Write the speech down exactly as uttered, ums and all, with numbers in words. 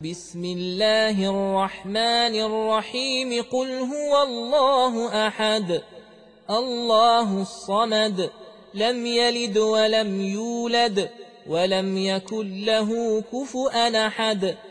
بسم الله الرحمن الرحيم قل هو الله أحد الله الصمد لم يلد ولم يولد ولم يكن له كفؤا أحد